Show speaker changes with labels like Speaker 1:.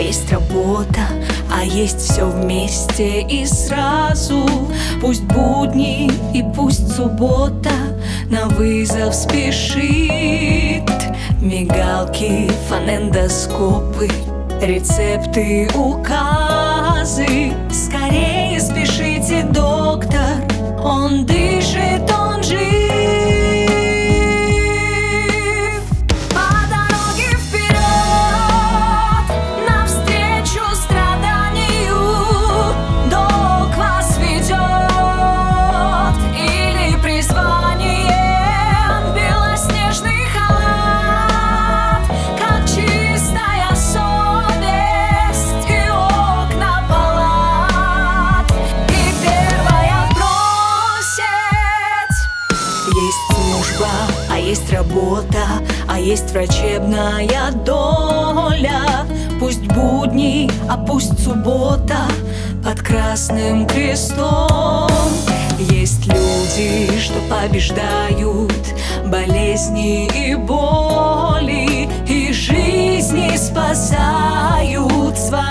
Speaker 1: есть работа, а есть все вместе и сразу. Пусть будни и пусть суббота на вызов спешит. Мигалки, фонендоскопы, рецепты, указы. Скорее спешите, доктор, он дышит, он жив. По дороге вперед, навстречу страданию, долг вас ведет, или призванием белоснежный халат, как чистая совесть и окна палат. И первая бросить. Есть служба, а есть работа, а есть врачебная доля. Пусть будни, а пусть суббота под красным крестом. Есть люди, что побеждают болезни и боли, и жизни спасают свои.